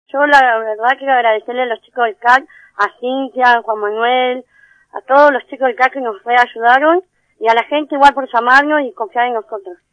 Yo la verdad quiero agradecerle a los chicos del CAC, a Cintia, a Juan Manuel, a todos los chicos del CAC que nos ayudaron, y a la gente igual por llamarnos y confiar en nosotros.